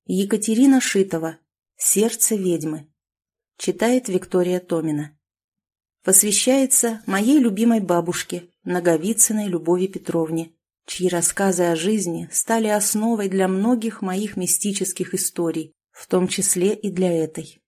Екатерина Шитова. «Сердце ведьмы». Читает Виктория Томина. Посвящается моей любимой бабушке, Наговицыной Любови Петровне, чьи рассказы о жизни стали основой для многих моих мистических историй, в том числе и для этой.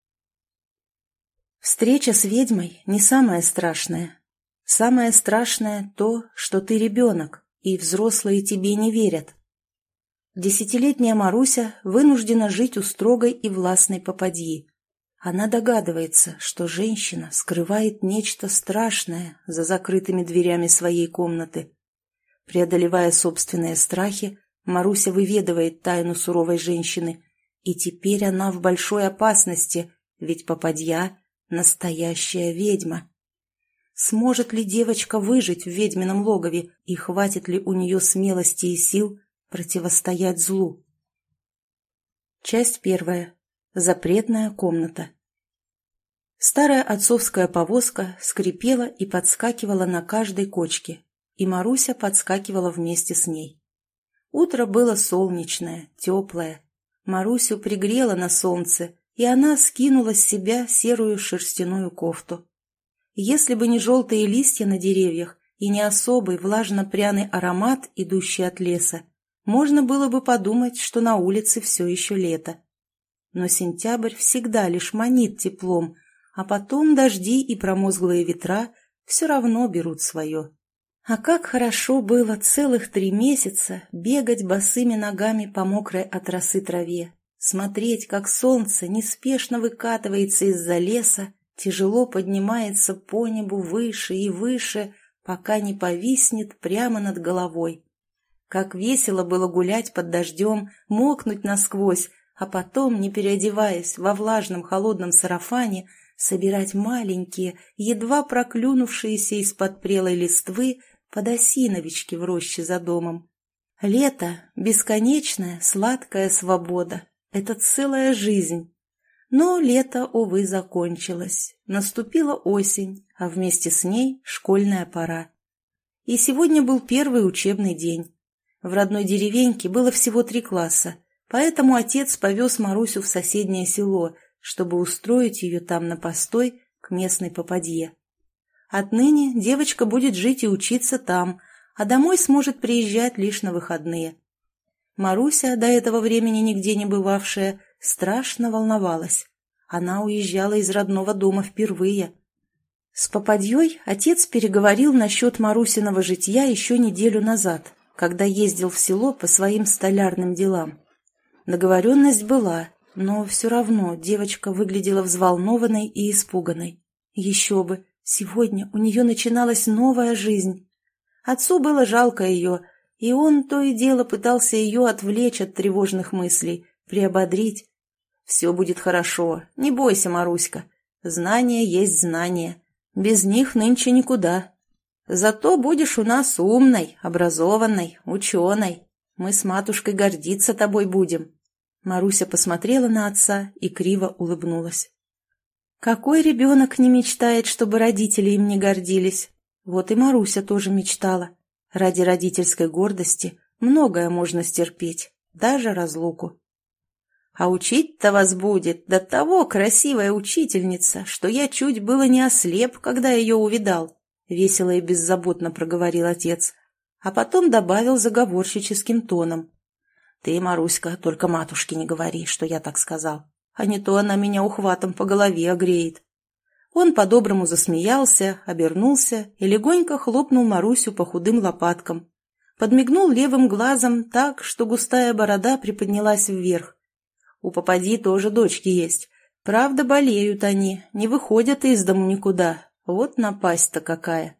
Встреча с ведьмой не самое страшное. Самое страшное то, что ты ребенок, и взрослые тебе не верят. Десятилетняя Маруся вынуждена жить у строгой и властной попадьи. Она догадывается, что женщина скрывает нечто страшное за закрытыми дверями своей комнаты. Преодолевая собственные страхи, Маруся выведывает тайну суровой женщины, и теперь она в большой опасности, ведь попадья — настоящая ведьма. Сможет ли девочка выжить в ведьмином логове, и хватит ли у нее смелости и сил противостоять злу? Часть первая. Запретная комната. Старая отцовская повозка скрипела и подскакивала на каждой кочке, и Маруся подскакивала вместе с ней. Утро было солнечное, теплое. Марусю пригрело на солнце, и она скинула с себя серую шерстяную кофту. Если бы не желтые листья на деревьях и не особый влажно-пряный аромат, идущий от леса, можно было бы подумать, что на улице все еще лето. Но сентябрь всегда лишь манит теплом, а потом дожди и промозглые ветра все равно берут свое. А как хорошо было целых 3 месяца бегать босыми ногами по мокрой от росы траве, смотреть, как солнце неспешно выкатывается из-за леса, тяжело поднимается по небу выше и выше, пока не повиснет прямо над головой. Как весело было гулять под дождем, мокнуть насквозь, а потом, не переодеваясь во влажном холодном сарафане, собирать маленькие, едва проклюнувшиеся из-под прелой листвы подосиновички в роще за домом. Лето — бесконечная сладкая свобода. Это целая жизнь. Но лето, увы, закончилось. Наступила осень, а вместе с ней школьная пора. И сегодня был первый учебный день. В родной деревеньке было всего 3 класса, поэтому отец повез Марусю в соседнее село, чтобы устроить ее там на постой к местной попадье. Отныне девочка будет жить и учиться там, а домой сможет приезжать лишь на выходные. Маруся, до этого времени нигде не бывавшая, страшно волновалась. Она уезжала из родного дома впервые. С попадьей отец переговорил насчет Марусиного житья еще неделю назад, когда ездил в село по своим столярным делам. Договоренность была, но все равно девочка выглядела взволнованной и испуганной. Еще бы, сегодня у нее начиналась новая жизнь. Отцу было жалко ее, и он то и дело пытался ее отвлечь от тревожных мыслей, приободрить. «Все будет хорошо, не бойся, Маруська. Знания есть знания. Без них нынче никуда. Зато будешь у нас умной, образованной, ученой. Мы с матушкой гордиться тобой будем». Маруся посмотрела на отца и криво улыбнулась. Какой ребенок не мечтает, чтобы родители им не гордились? Вот и Маруся тоже мечтала. Ради родительской гордости многое можно стерпеть, даже разлуку. А учить-то вас будет до того красивая учительница, что я чуть было не ослеп, когда ее увидал, — весело и беззаботно проговорил отец, а потом добавил заговорщическим тоном. Ты, Маруська, только матушке не говори, что я так сказал, а не то она меня ухватом по голове огреет. Он по-доброму засмеялся, обернулся и легонько хлопнул Марусю по худым лопаткам. Подмигнул левым глазом так, что густая борода приподнялась вверх. У попадьи тоже дочки есть. Правда, болеют они, не выходят из дому никуда. Вот напасть-то какая.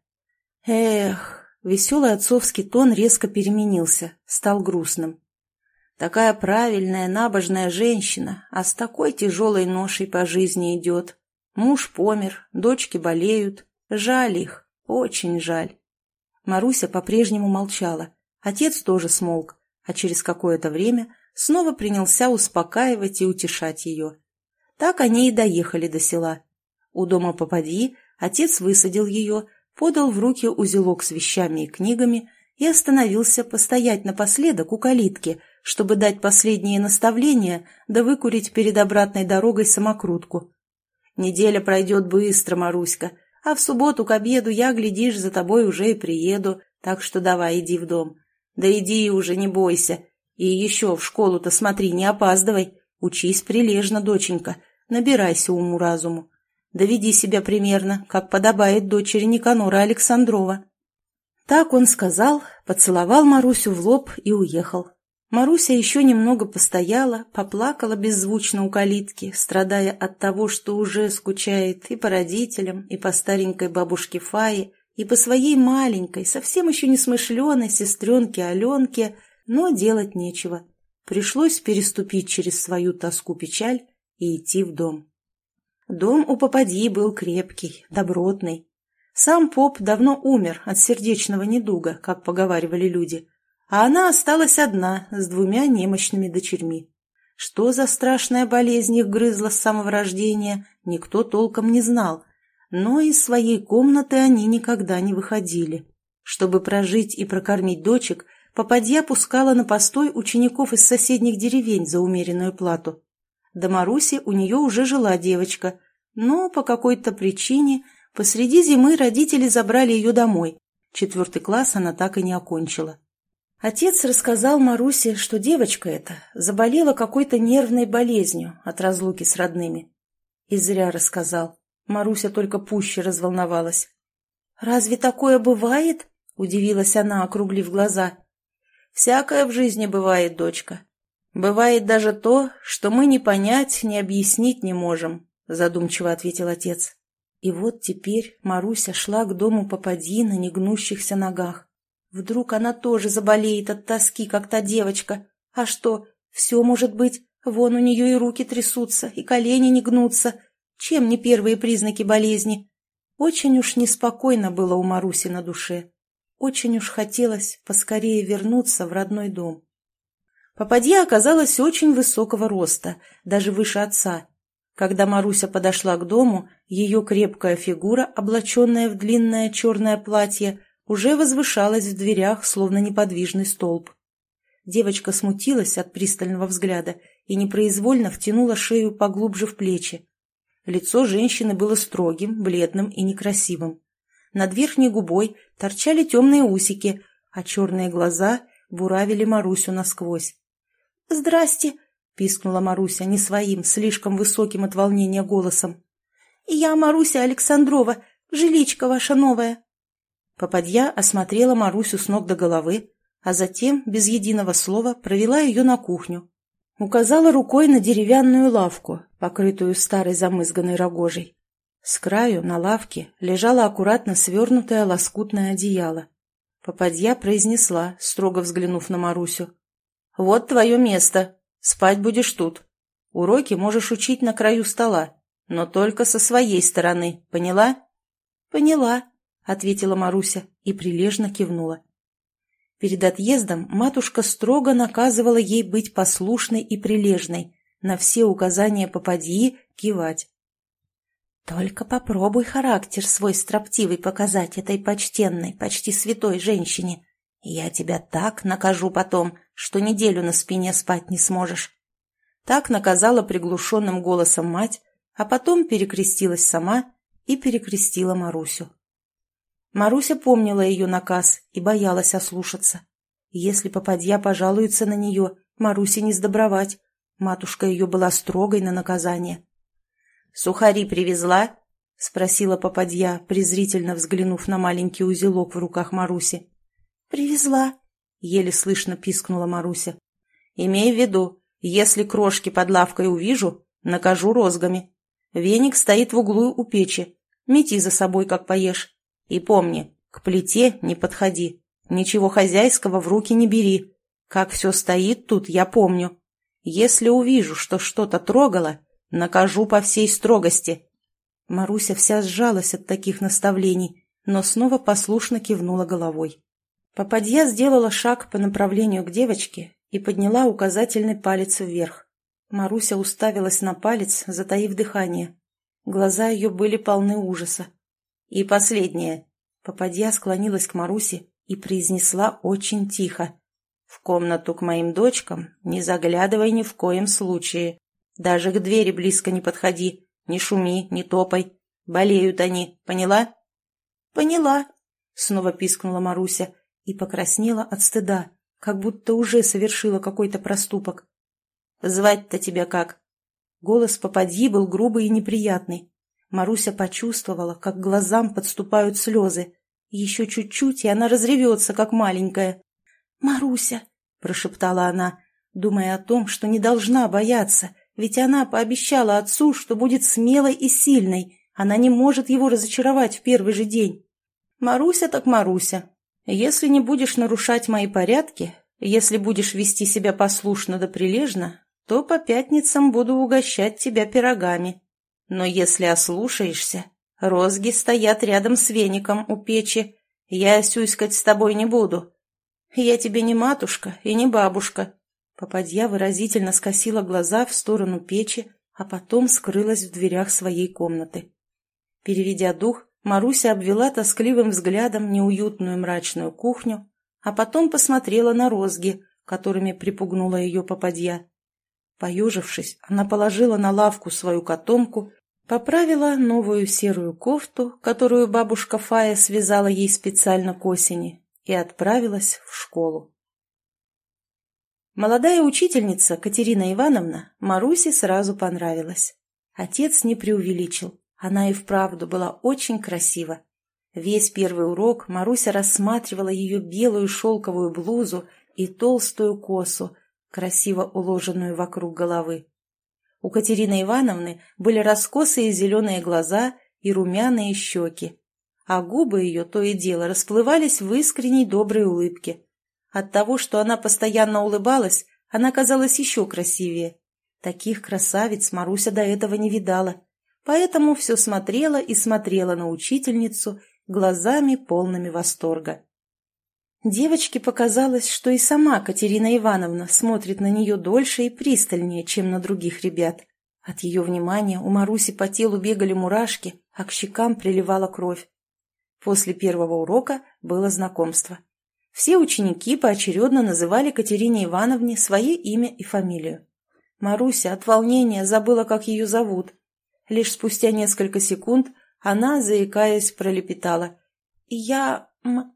Эх, веселый отцовский тон резко переменился, стал грустным. Такая правильная, набожная женщина, а с такой тяжелой ношей по жизни идет. Муж помер, дочки болеют. Жаль их, очень жаль. Маруся по-прежнему молчала. Отец тоже смолк, а через какое-то время снова принялся успокаивать и утешать ее. Так они и доехали до села. У дома попадьи отец высадил ее, подал в руки узелок с вещами и книгами и остановился постоять напоследок у калитки, чтобы дать последние наставления да выкурить перед обратной дорогой самокрутку. «Неделя пройдет быстро, Маруська, а в субботу к обеду я, глядишь, за тобой уже и приеду, так что давай иди в дом. Да иди уже, не бойся. И еще в школу-то смотри, не опаздывай. Учись прилежно, доченька, набирайся уму-разуму. Доведи себя примерно, как подобает дочери Никанора Александрова». Так он сказал, поцеловал Марусю в лоб и уехал. Маруся еще немного постояла, поплакала беззвучно у калитки, страдая от того, что уже скучает и по родителям, и по старенькой бабушке Фае, и по своей маленькой, совсем еще не смышленой сестренке Аленке, но делать нечего. Пришлось переступить через свою тоску-печаль и идти в дом. Дом у попадьи был крепкий, добротный. Сам поп давно умер от сердечного недуга, как поговаривали люди, а она осталась одна с 2 немощными дочерьми. Что за страшная болезнь их грызла с самого рождения, никто толком не знал, но из своей комнаты они никогда не выходили. Чтобы прожить и прокормить дочек, попадья пускала на постой учеников из соседних деревень за умеренную плату. До Маруси у нее уже жила девочка, но по какой-то причине посреди зимы родители забрали ее домой. 4 класс она так и не окончила. Отец рассказал Марусе, что девочка эта заболела какой-то нервной болезнью от разлуки с родными. И зря рассказал. Маруся только пуще разволновалась. «Разве такое бывает?» – удивилась она, округлив глаза. «Всякое в жизни бывает, дочка. Бывает даже то, что мы ни понять, ни объяснить не можем», – задумчиво ответил отец. И вот теперь Маруся шла к дому попадьи на негнущихся ногах. Вдруг она тоже заболеет от тоски, как та девочка. А что, все может быть, вон у нее и руки трясутся, и колени не гнутся. Чем не первые признаки болезни? Очень уж неспокойно было у Маруси на душе. Очень уж хотелось поскорее вернуться в родной дом. Попадья оказалась очень высокого роста, даже выше отца. Когда Маруся подошла к дому, ее крепкая фигура, облаченная в длинное черное платье, уже возвышалась в дверях, словно неподвижный столб. Девочка смутилась от пристального взгляда и непроизвольно втянула шею поглубже в плечи. Лицо женщины было строгим, бледным и некрасивым. Над верхней губой торчали темные усики, а черные глаза буравили Марусю насквозь. «Здрасте!» — пискнула Маруся не своим, слишком высоким от волнения голосом. «Я Маруся Александрова, жиличка ваша новая». Попадья осмотрела Марусю с ног до головы, а затем, без единого слова, провела ее на кухню. Указала рукой на деревянную лавку, покрытую старой замызганной рогожей. С краю на лавке лежало аккуратно свернутое лоскутное одеяло. Попадья произнесла, строго взглянув на Марусю. «Вот твое место. Спать будешь тут. Уроки можешь учить на краю стола, но только со своей стороны. Поняла?» «Поняла», — ответила Маруся и прилежно кивнула. Перед отъездом матушка строго наказывала ей быть послушной и прилежной, на все указания попадьи кивать. «Только попробуй характер свой строптивый показать этой почтенной, почти святой женщине. Я тебя так накажу потом, что неделю на спине спать не сможешь». Так наказала приглушенным голосом мать, а потом перекрестилась сама и перекрестила Марусю. Маруся помнила ее наказ и боялась ослушаться. Если попадья пожалуется на нее, Марусе не сдобровать. Матушка ее была строгой на наказание. «Сухари привезла?» — спросила попадья, презрительно взглянув на маленький узелок в руках Маруси. «Привезла», — еле слышно пискнула Маруся. «Имей в виду, если крошки под лавкой увижу, накажу розгами. Веник стоит в углу у печи. Мети за собой, как поешь. И помни, к плите не подходи, ничего хозяйского в руки не бери. Как все стоит тут, я помню. Если увижу, что что-то трогало, накажу по всей строгости». Маруся вся сжалась от таких наставлений, но снова послушно кивнула головой. Попадья сделала шаг по направлению к девочке и подняла указательный палец вверх. Маруся уставилась на палец, затаив дыхание. Глаза ее были полны ужаса. «И последнее». Попадья склонилась к Марусе и произнесла очень тихо. В комнату к моим дочкам не заглядывай ни в коем случае. Даже к двери близко не подходи, не шуми, не топай. Болеют они, поняла?» «Поняла», — снова пискнула Маруся и покраснела от стыда, как будто уже совершила какой-то проступок. «Звать-то тебя как?» Голос попадьи был грубый и неприятный. Маруся почувствовала, как к глазам подступают слезы. Еще чуть-чуть, и она разревется, как маленькая. «Маруся!» – прошептала она, думая о том, что не должна бояться, ведь она пообещала отцу, что будет смелой и сильной. Она не может его разочаровать в первый же день. «Маруся так Маруся. Если не будешь нарушать мои порядки, если будешь вести себя послушно да прилежно, то по пятницам буду угощать тебя пирогами. Но если ослушаешься, розги стоят рядом с веником у печи, я сюськать с тобой не буду. Я тебе не матушка и не бабушка». Попадья выразительно скосила глаза в сторону печи, а потом скрылась в дверях своей комнаты. Переведя дух, Маруся обвела тоскливым взглядом неуютную мрачную кухню, а потом посмотрела на розги, которыми припугнула ее попадья. Поежившись, она положила на лавку свою котомку, поправила новую серую кофту, которую бабушка Фая связала ей специально к осени, и отправилась в школу. Молодая учительница Катерина Ивановна Марусе сразу понравилась. Отец не преувеличил, она и вправду была очень красива. Весь первый урок Маруся рассматривала ее белую шелковую блузу и толстую косу, красиво уложенную вокруг головы. У Катерины Ивановны были раскосые зеленые глаза и румяные щеки, а губы ее то и дело расплывались в искренней доброй улыбке. От того, что она постоянно улыбалась, она казалась еще красивее. Таких красавиц Маруся до этого не видала, поэтому все смотрела и смотрела на учительницу глазами полными восторга. Девочке показалось, что и сама Катерина Ивановна смотрит на нее дольше и пристальнее, чем на других ребят. От ее внимания у Маруси по телу бегали мурашки, а к щекам приливала кровь. После первого урока было знакомство. Все ученики поочередно называли Катерине Ивановне свое имя и фамилию. Маруся от волнения забыла, как ее зовут. Лишь спустя несколько секунд она, заикаясь, пролепетала: «Я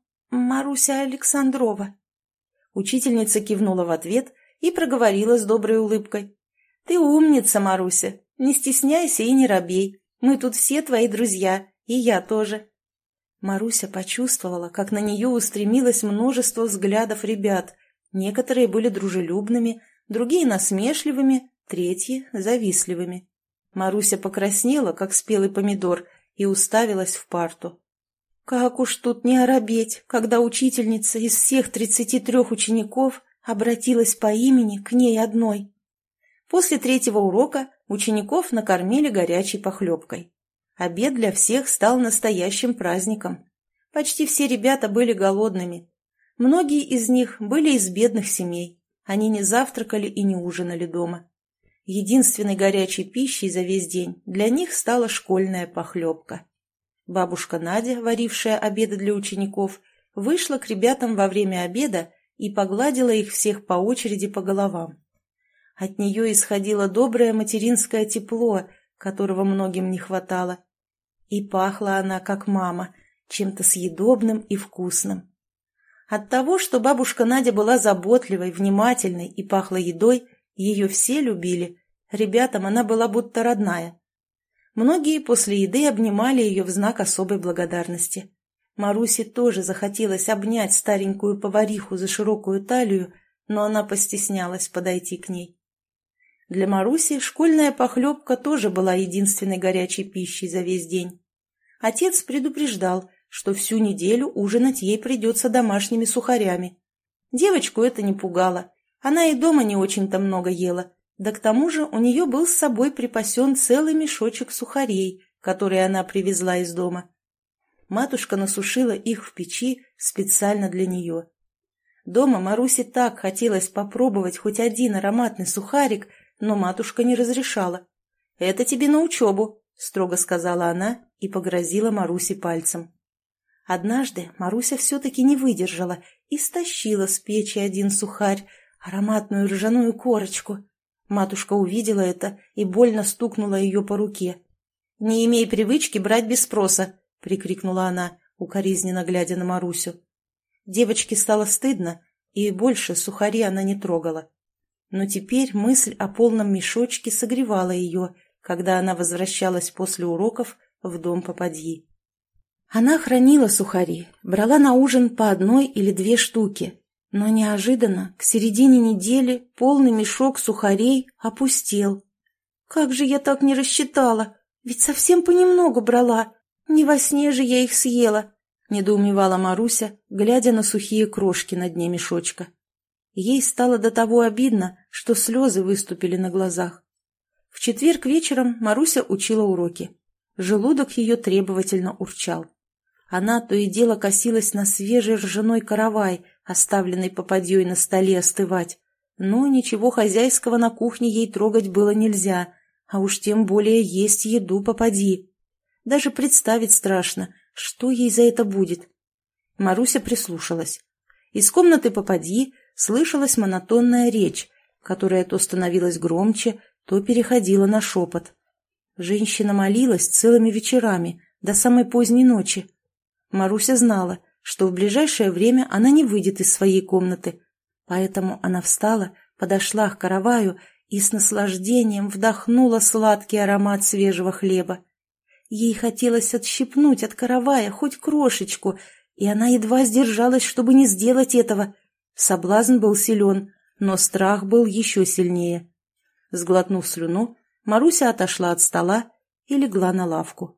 Маруся Александрова». Учительница кивнула в ответ и проговорила с доброй улыбкой: «Ты умница, Маруся, не стесняйся и не робей. Мы тут все твои друзья, и я тоже». Маруся почувствовала, как на нее устремилось множество взглядов ребят. Некоторые были дружелюбными, другие насмешливыми, третьи завистливыми. Маруся покраснела, как спелый помидор, и уставилась в парту. Как уж тут не оробеть, когда учительница из всех 33 учеников обратилась по имени к ней одной. После третьего урока учеников накормили горячей похлебкой. Обед для всех стал настоящим праздником. Почти все ребята были голодными. Многие из них были из бедных семей. Они не завтракали и не ужинали дома. Единственной горячей пищей за весь день для них стала школьная похлебка. Бабушка Надя, варившая обеды для учеников, вышла к ребятам во время обеда и погладила их всех по очереди по головам. От нее исходило доброе материнское тепло, которого многим не хватало. И пахла она, как мама, чем-то съедобным и вкусным. От того, что бабушка Надя была заботливой, внимательной и пахла едой, ее все любили. Ребятам она была будто родная. Многие после еды обнимали ее в знак особой благодарности. Марусе тоже захотелось обнять старенькую повариху за широкую талию, но она постеснялась подойти к ней. Для Маруси школьная похлебка тоже была единственной горячей пищей за весь день. Отец предупреждал, что всю неделю ужинать ей придется домашними сухарями. Девочку это не пугало, она и дома не очень-то много ела, да к тому же у нее был с собой припасен целый мешочек сухарей, которые она привезла из дома. Матушка насушила их в печи специально для нее. Дома Марусе так хотелось попробовать хоть один ароматный сухарик, но матушка не разрешала. «Это тебе на учебу», — строго сказала она и погрозила Марусе пальцем. Однажды Маруся все-таки не выдержала и стащила с печи один сухарь, ароматную ржаную корочку. Матушка увидела это и больно стукнула ее по руке. «Не имей привычки брать без спроса!» — прикрикнула она, укоризненно глядя на Марусю. Девочке стало стыдно, и больше сухари она не трогала. Но теперь мысль о полном мешочке согревала ее, когда она возвращалась после уроков в дом попадьи. Она хранила сухари, брала на ужин по 1 или 2 штуки, но неожиданно к середине недели полный мешок сухарей опустел. «Как же я так не рассчитала? Ведь совсем понемногу брала. Не во сне же я их съела», — недоумевала Маруся, глядя на сухие крошки на дне мешочка. Ей стало до того обидно, что слезы выступили на глазах. В четверг вечером Маруся учила уроки. Желудок ее требовательно урчал. Она то и дело косилась на свежий ржаной каравай, оставленный попадьей на столе остывать. Но ничего хозяйского на кухне ей трогать было нельзя, а уж тем более есть еду попадьи. Даже представить страшно, что ей за это будет. Маруся прислушалась. Из комнаты попадьи слышалась монотонная речь, которая то становилась громче, то переходила на шепот. Женщина молилась целыми вечерами, до самой поздней ночи. Маруся знала, что в ближайшее время она не выйдет из своей комнаты, поэтому она встала, подошла к караваю и с наслаждением вдохнула сладкий аромат свежего хлеба. Ей хотелось отщипнуть от каравая хоть крошечку, и она едва сдержалась, чтобы не сделать этого. Соблазн был силен, но страх был еще сильнее. Сглотнув слюну, Маруся отошла от стола и легла на лавку.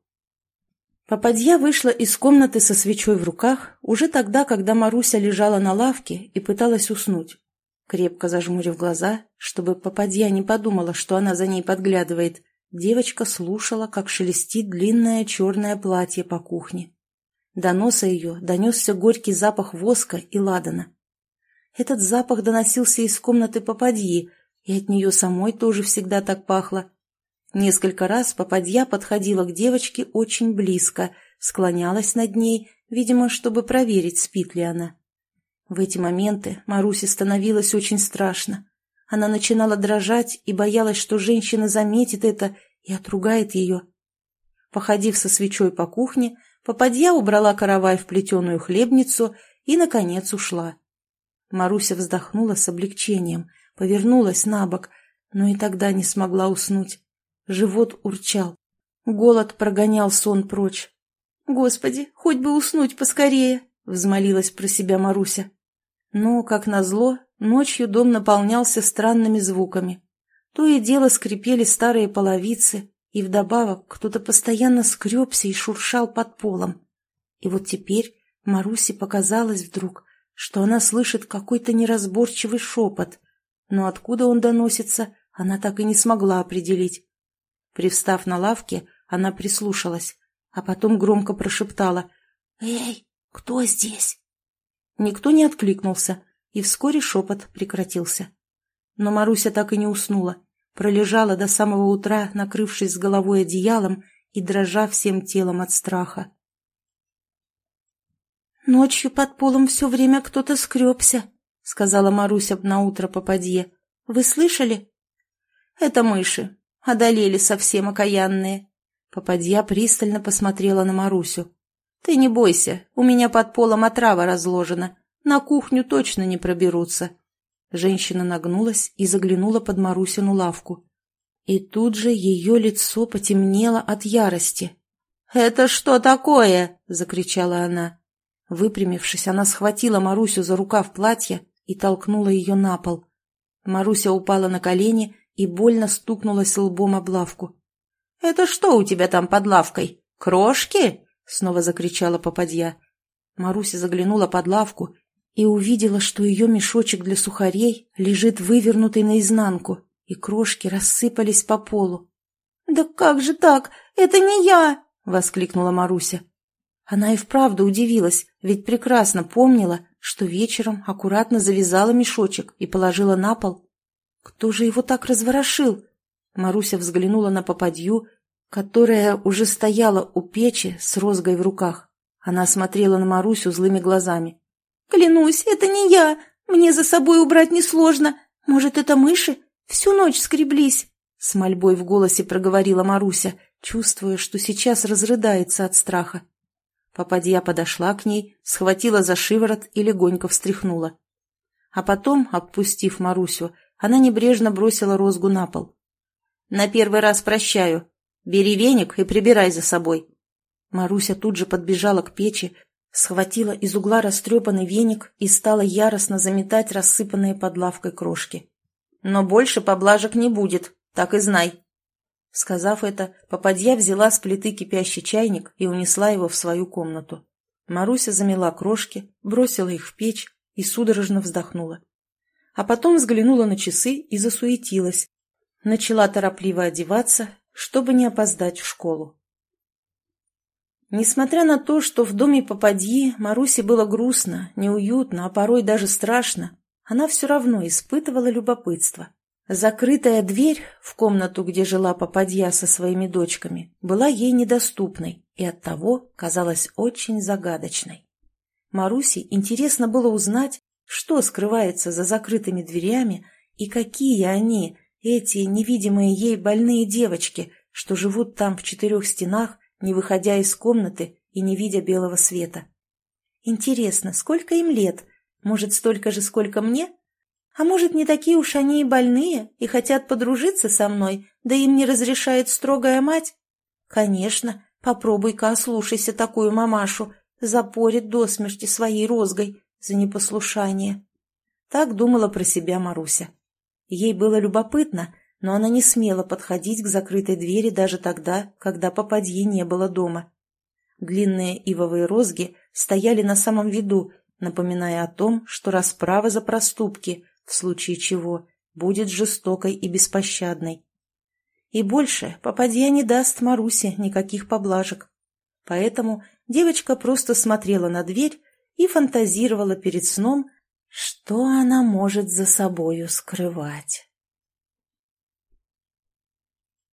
Попадья вышла из комнаты со свечой в руках уже тогда, когда Маруся лежала на лавке и пыталась уснуть. Крепко зажмурив глаза, чтобы попадья не подумала, что она за ней подглядывает, девочка слушала, как шелестит длинное черное платье по кухне. До носа ее донесся горький запах воска и ладана. Этот запах доносился из комнаты попадьи, и от нее самой тоже всегда так пахло. Несколько раз попадья подходила к девочке очень близко, склонялась над ней, видимо, чтобы проверить, спит ли она. В эти моменты Марусе становилось очень страшно. Она начинала дрожать и боялась, что женщина заметит это и отругает ее. Походив со свечой по кухне, попадья убрала каравай в плетеную хлебницу и, наконец, ушла. Маруся вздохнула с облегчением, повернулась на бок, но и тогда не смогла уснуть. Живот урчал. Голод прогонял сон прочь. «Господи, хоть бы уснуть поскорее!» — взмолилась про себя Маруся. Но, как назло, ночью дом наполнялся странными звуками. То и дело скрипели старые половицы, и вдобавок кто-то постоянно скребся и шуршал под полом. И вот теперь Марусе показалось вдруг, что она слышит какой-то неразборчивый шепот, но откуда он доносится, она так и не смогла определить. Привстав на лавке, она прислушалась, а потом громко прошептала: «Эй, кто здесь?» Никто не откликнулся, и вскоре шепот прекратился. Но Маруся так и не уснула, пролежала до самого утра, накрывшись с головой одеялом и дрожа всем телом от страха. «Ночью под полом все время кто-то скребся», — сказала Маруся наутро попадье. «Вы слышали?» «Это мыши. Одолели совсем окаянные». Попадья пристально посмотрела на Марусю. «Ты не бойся, у меня под полом отрава разложена. На кухню точно не проберутся». Женщина нагнулась и заглянула под Марусину лавку. И тут же ее лицо потемнело от ярости. «Это что такое?» — закричала она. Выпрямившись, она схватила Марусю за рукав платья и толкнула ее на пол. Маруся упала на колени и больно стукнулась лбом об лавку. «Это что у тебя там под лавкой? Крошки?» — снова закричала попадья. Маруся заглянула под лавку и увидела, что ее мешочек для сухарей лежит вывернутый наизнанку, и крошки рассыпались по полу. «Да как же так? Это не я!» — воскликнула Маруся. Она и вправду удивилась, ведь прекрасно помнила, что вечером аккуратно завязала мешочек и положила на пол. Кто же его так разворошил? Маруся взглянула на попадью, которая уже стояла у печи с розгой в руках. Она смотрела на Марусю злыми глазами. Клянусь, это не я. Мне за собой убрать несложно. Может, это мыши? Всю ночь скреблись. С мольбой в голосе проговорила Маруся, чувствуя, что сейчас разрыдается от страха. Попадья подошла к ней, схватила за шиворот и легонько встряхнула. А потом, отпустив Марусю, она небрежно бросила розгу на пол. «На первый раз прощаю. Бери веник и прибирай за собой». Маруся тут же подбежала к печи, схватила из угла растрепанный веник и стала яростно заметать рассыпанные под лавкой крошки. «Но больше поблажек не будет, так и знай». Сказав это, попадья взяла с плиты кипящий чайник и унесла его в свою комнату. Маруся замела крошки, бросила их в печь и судорожно вздохнула. А потом взглянула на часы и засуетилась. Начала торопливо одеваться, чтобы не опоздать в школу. Несмотря на то, что в доме попадьи Марусе было грустно, неуютно, а порой даже страшно, она все равно испытывала любопытство. Закрытая дверь в комнату, где жила попадья со своими дочками, была ей недоступной и оттого казалась очень загадочной. Марусе интересно было узнать, что скрывается за закрытыми дверями и какие они, эти невидимые ей больные девочки, что живут там в 4 стенах, не выходя из комнаты и не видя белого света. Интересно, сколько им лет? Может, столько же, сколько мне? А может, не такие уж они и больные, и хотят подружиться со мной, да им не разрешает строгая мать? Конечно, попробуй-ка ослушайся такую мамашу, запорит до смерти своей розгой за непослушание. Так думала про себя Маруся. Ей было любопытно, но она не смела подходить к закрытой двери даже тогда, когда попадьи не было дома. Длинные ивовые розги стояли на самом виду, напоминая о том, что расправа за проступки, в случае чего, будет жестокой и беспощадной. И больше попадья не даст Марусе никаких поблажек. Поэтому девочка просто смотрела на дверь и фантазировала перед сном, что она может за собою скрывать.